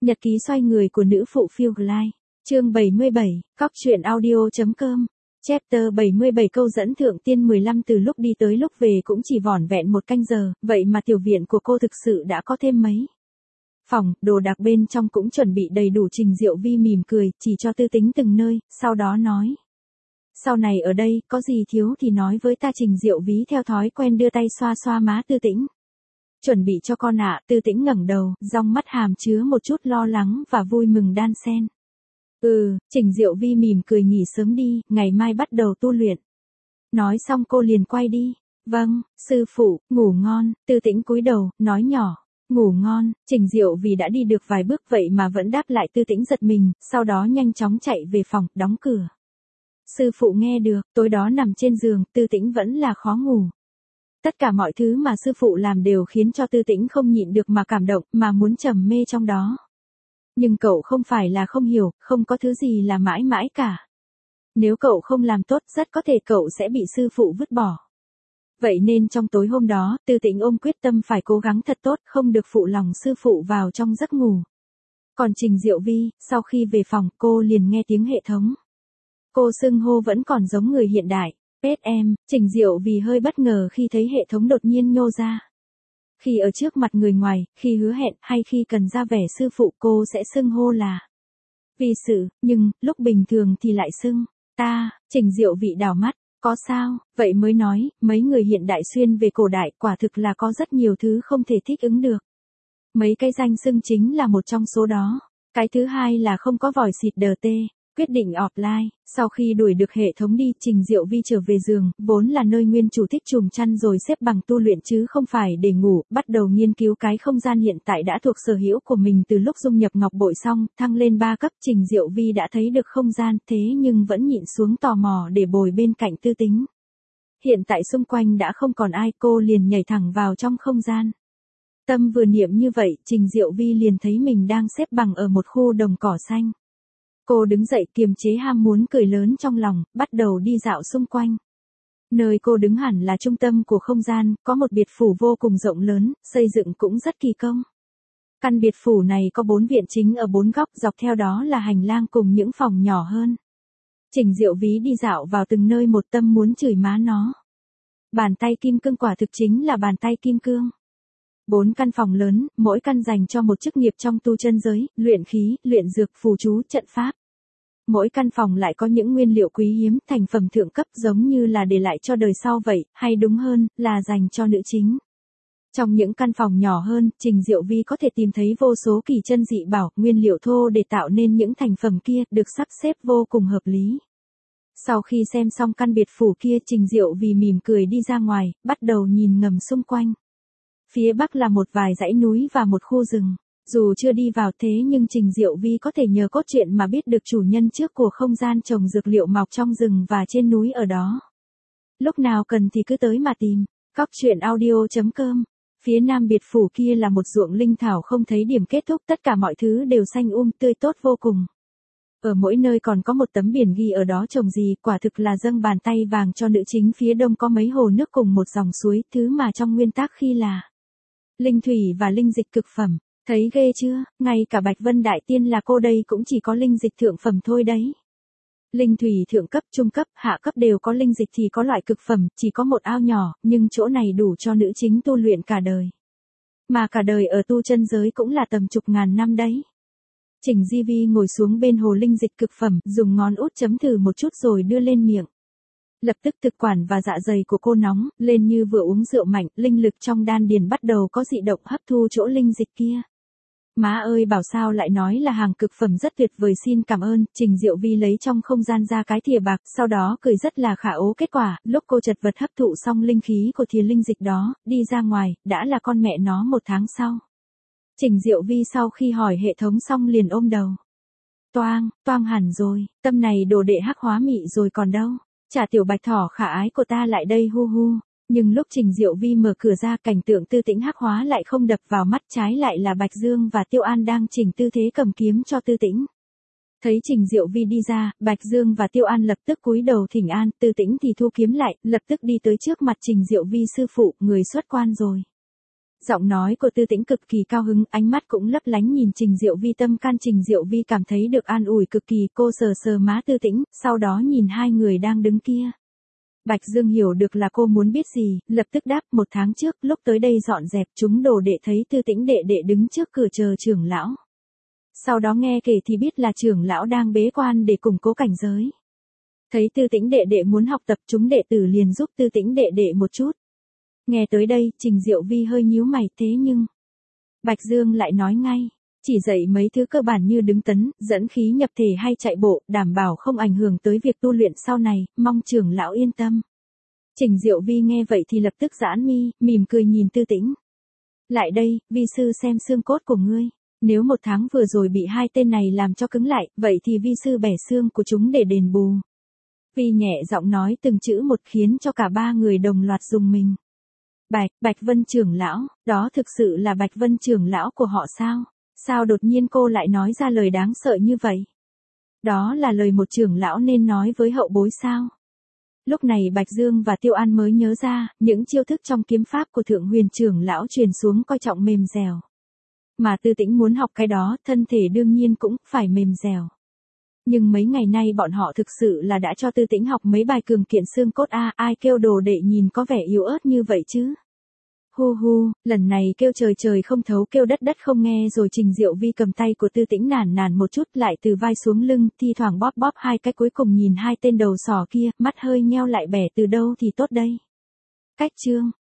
Nhật ký xoay người của nữ phụ Phiêu Glide. Chương 77, Cóc truyện audio.com. Chapter 77 câu dẫn thượng tiên 15 từ lúc đi tới lúc về cũng chỉ vỏn vẹn 1 canh giờ, vậy mà tiểu viện của cô thực sự đã có thêm mấy phòng, đồ đạc bên trong cũng chuẩn bị đầy đủ. Trình Diệu Vi mỉm cười, chỉ cho Tư Tính từng nơi, sau đó nói. Sau này ở đây, có gì thiếu thì nói với ta. Trình Diệu Vi theo thói quen đưa tay xoa xoa má Tư Tĩnh. Chuẩn bị cho con ạ. Tư Tĩnh ngẩng đầu, trong mắt hàm chứa một chút lo lắng và vui mừng đan xen. Trình Diệu Vi mỉm cười, nghỉ sớm đi, ngày mai bắt đầu tu luyện. Nói xong cô liền quay đi. Vâng, sư phụ, ngủ ngon. Tư Tĩnh cúi đầu, nói nhỏ. Ngủ ngon. Trình Diệu Vi đã đi được vài bước vậy mà vẫn đáp lại. Tư Tĩnh giật mình, sau đó nhanh chóng chạy về phòng, đóng cửa. Sư phụ nghe được, tối đó nằm trên giường, Tư Tĩnh vẫn là khó ngủ. Tất cả mọi thứ mà sư phụ làm đều khiến cho Tư Tĩnh không nhịn được mà cảm động, mà muốn trầm mê trong đó. Nhưng cậu không phải là không hiểu, không có thứ gì là mãi mãi cả. Nếu cậu không làm tốt, rất có thể cậu sẽ bị sư phụ vứt bỏ. Vậy nên trong tối hôm đó, Tư Tĩnh ôm quyết tâm phải cố gắng thật tốt, không được phụ lòng sư phụ vào trong giấc ngủ. Còn Trình Diệu Vi, sau khi về phòng, cô liền nghe tiếng hệ thống. Cô xưng hô vẫn còn giống người hiện đại. Pet em. Trình Diệu Vi hơi bất ngờ khi thấy hệ thống đột nhiên nhô ra. Khi ở trước mặt người ngoài, khi hứa hẹn, hay khi cần ra vẻ sư phụ, cô sẽ xưng hô là vi sư, nhưng, lúc bình thường thì lại xưng ta. Trình Diệu Vi đảo mắt. Có sao, vậy mới nói, mấy người hiện đại xuyên về cổ đại, quả thực là có rất nhiều thứ không thể thích ứng được. Mấy cái danh xưng chính là một trong số đó. Cái thứ hai là không có vòi xịt đờ tê. Quyết định offline. Sau khi đuổi được hệ thống đi, Trình Diệu Vi trở về giường, vốn là nơi nguyên chủ thích chùm chăn rồi xếp bằng tu luyện chứ không phải để ngủ, bắt đầu nghiên cứu cái không gian hiện tại đã thuộc sở hữu của mình từ lúc dung nhập ngọc bội xong, thăng lên 3 cấp. Trình Diệu Vi đã thấy được không gian, thế nhưng vẫn nhịn xuống tò mò để bồi bên cạnh Tư Tính. Hiện tại xung quanh đã không còn ai, cô liền nhảy thẳng vào trong không gian. Tâm vừa niệm như vậy, Trình Diệu Vi liền thấy mình đang xếp bằng ở một khu đồng cỏ xanh. Cô đứng dậy, kiềm chế ham muốn cười lớn trong lòng, bắt đầu đi dạo xung quanh. Nơi cô đứng hẳn là trung tâm của không gian, có một biệt phủ vô cùng rộng lớn, xây dựng cũng rất kỳ công. Căn biệt phủ này có 4 viện chính ở 4 góc, dọc theo đó là hành lang cùng những phòng nhỏ hơn. Trình Diệu Vi đi dạo vào từng nơi một, tâm muốn chửi má nó. Bàn tay kim cương quả thực chính là bàn tay kim cương. 4 căn phòng lớn, mỗi căn dành cho một chức nghiệp trong tu chân giới, luyện khí, luyện dược, phù chú, trận pháp. Mỗi căn phòng lại có những nguyên liệu quý hiếm, thành phẩm thượng cấp, giống như là để lại cho đời sau vậy, hay đúng hơn, là dành cho nữ chính. Trong những căn phòng nhỏ hơn, Trình Diệu Vi có thể tìm thấy vô số kỳ chân dị bảo, nguyên liệu thô để tạo nên những thành phẩm kia, được sắp xếp vô cùng hợp lý. Sau khi xem xong căn biệt phủ kia, Trình Diệu Vi mỉm cười đi ra ngoài, bắt đầu nhìn ngầm xung quanh. Phía bắc là một vài dãy núi và một khu rừng. Dù chưa đi vào thế nhưng Trình Diệu Vi có thể nhờ cốt truyện mà biết được chủ nhân trước của không gian trồng dược liệu mọc trong rừng và trên núi ở đó. Lúc nào cần thì cứ tới mà tìm. Cóc truyện audio.com. Phía nam biệt phủ kia là một ruộng linh thảo không thấy điểm kết thúc, tất cả mọi thứ đều xanh tươi tốt vô cùng. Ở mỗi nơi còn có một tấm biển ghi ở đó trồng gì, quả thực là dâng bàn tay vàng cho nữ chính. Phía đông có mấy hồ nước cùng một dòng suối, thứ mà trong nguyên tắc khi là linh thủy và linh dịch cực phẩm. Thấy ghê chưa, ngay cả Bạch Vân Đại Tiên là cô đây cũng chỉ có linh dịch thượng phẩm thôi đấy. Linh thủy thượng cấp, trung cấp, hạ cấp đều có, linh dịch thì có loại cực phẩm, chỉ có một ao nhỏ, nhưng chỗ này đủ cho nữ chính tu luyện cả đời. Mà cả đời ở tu chân giới cũng là tầm chục ngàn năm đấy. Trình Diệu Vi ngồi xuống bên hồ linh dịch cực phẩm, dùng ngón út chấm thử một chút rồi đưa lên miệng. Lập tức thực quản và dạ dày của cô nóng lên như vừa uống rượu mạnh, linh lực trong đan điền bắt đầu có dị động hấp thu chỗ linh dịch kia. Má ơi, bảo sao lại nói là hàng cực phẩm rất tuyệt vời, xin cảm ơn. Trình Diệu Vi lấy trong không gian ra cái thìa bạc, sau đó cười rất là khả ố. Kết quả, lúc cô chật vật hấp thụ xong linh khí của thìa linh dịch đó, đi ra ngoài, đã là con mẹ nó 1 tháng sau. Trình Diệu Vi sau khi hỏi hệ thống xong liền ôm đầu. Toang hẳn rồi, tâm này đồ đệ hắc hóa mị rồi còn đâu. Trả tiểu bạch thỏ khả ái của ta lại đây hu hu. Nhưng lúc Trình Diệu Vi mở cửa ra, cảnh tượng Tư Tĩnh hắc hóa lại không đập vào mắt, trái lại là Bạch Dương và Tiêu An đang chỉnh tư thế cầm kiếm cho Tư Tĩnh. Thấy Trình Diệu Vi đi ra, Bạch Dương và Tiêu An lập tức cúi đầu thỉnh an, Tư Tĩnh thì thu kiếm lại, lập tức đi tới trước mặt Trình Diệu Vi, sư phụ, người xuất quan rồi. Giọng nói của Tư Tĩnh cực kỳ cao hứng, ánh mắt cũng lấp lánh nhìn Trình Diệu Vi, tâm can Trình Diệu Vi cảm thấy được an ủi cực kỳ, cô sờ sờ má Tư Tĩnh, sau đó nhìn hai người đang đứng kia. Bạch Dương hiểu được là cô muốn biết gì, lập tức đáp, 1 tháng trước, lúc tới đây dọn dẹp chúng đồ đệ thấy Tư Tĩnh đệ đệ đứng trước cửa chờ trưởng lão. Sau đó nghe kể thì biết là trưởng lão đang bế quan để củng cố cảnh giới. Thấy Tư Tĩnh đệ đệ muốn học tập, chúng đệ tử liền giúp Tư Tĩnh đệ đệ một chút. Nghe tới đây, Trình Diệu Vi hơi nhíu mày, thế nhưng Bạch Dương lại nói ngay, chỉ dạy mấy thứ cơ bản như đứng tấn, dẫn khí nhập thể hay chạy bộ, đảm bảo không ảnh hưởng tới việc tu luyện sau này, mong trưởng lão yên tâm. Trình Diệu Vi nghe vậy thì lập tức giãn mi, mỉm cười nhìn Tư Tĩnh. Lại đây, vi sư xem xương cốt của ngươi. Nếu 1 tháng vừa rồi bị hai tên này làm cho cứng lại, vậy thì vi sư bẻ xương của chúng để đền bù. Vi nhẹ giọng nói từng chữ một khiến cho cả 3 người đồng loạt rùng mình. Bạch Vân trưởng lão, đó thực sự là Bạch Vân trưởng lão của họ sao? Sao đột nhiên cô lại nói ra lời đáng sợ như vậy? Đó là lời một trưởng lão nên nói với hậu bối sao? Lúc này Bạch Dương và Tiêu An mới nhớ ra, những chiêu thức trong kiếm pháp của Thượng Huyền trưởng lão truyền xuống coi trọng mềm dẻo. Mà Tư Tĩnh muốn học cái đó, thân thể đương nhiên cũng phải mềm dẻo. Nhưng mấy ngày nay bọn họ thực sự là đã cho Tư Tĩnh học mấy bài cường kiện xương cốt ai kêu đồ đệ nhìn có vẻ yếu ớt như vậy chứ. Hu hu, lần này kêu trời trời không thấu, kêu đất đất không nghe, rồi Trình Diệu Vi cầm tay của Tư Tĩnh nản nản một chút, lại từ vai xuống lưng, thi thoảng bóp bóp hai cái, cuối cùng nhìn hai tên đầu sỏ kia, mắt hơi nheo lại, bẻ từ đâu thì tốt đây. Cách chương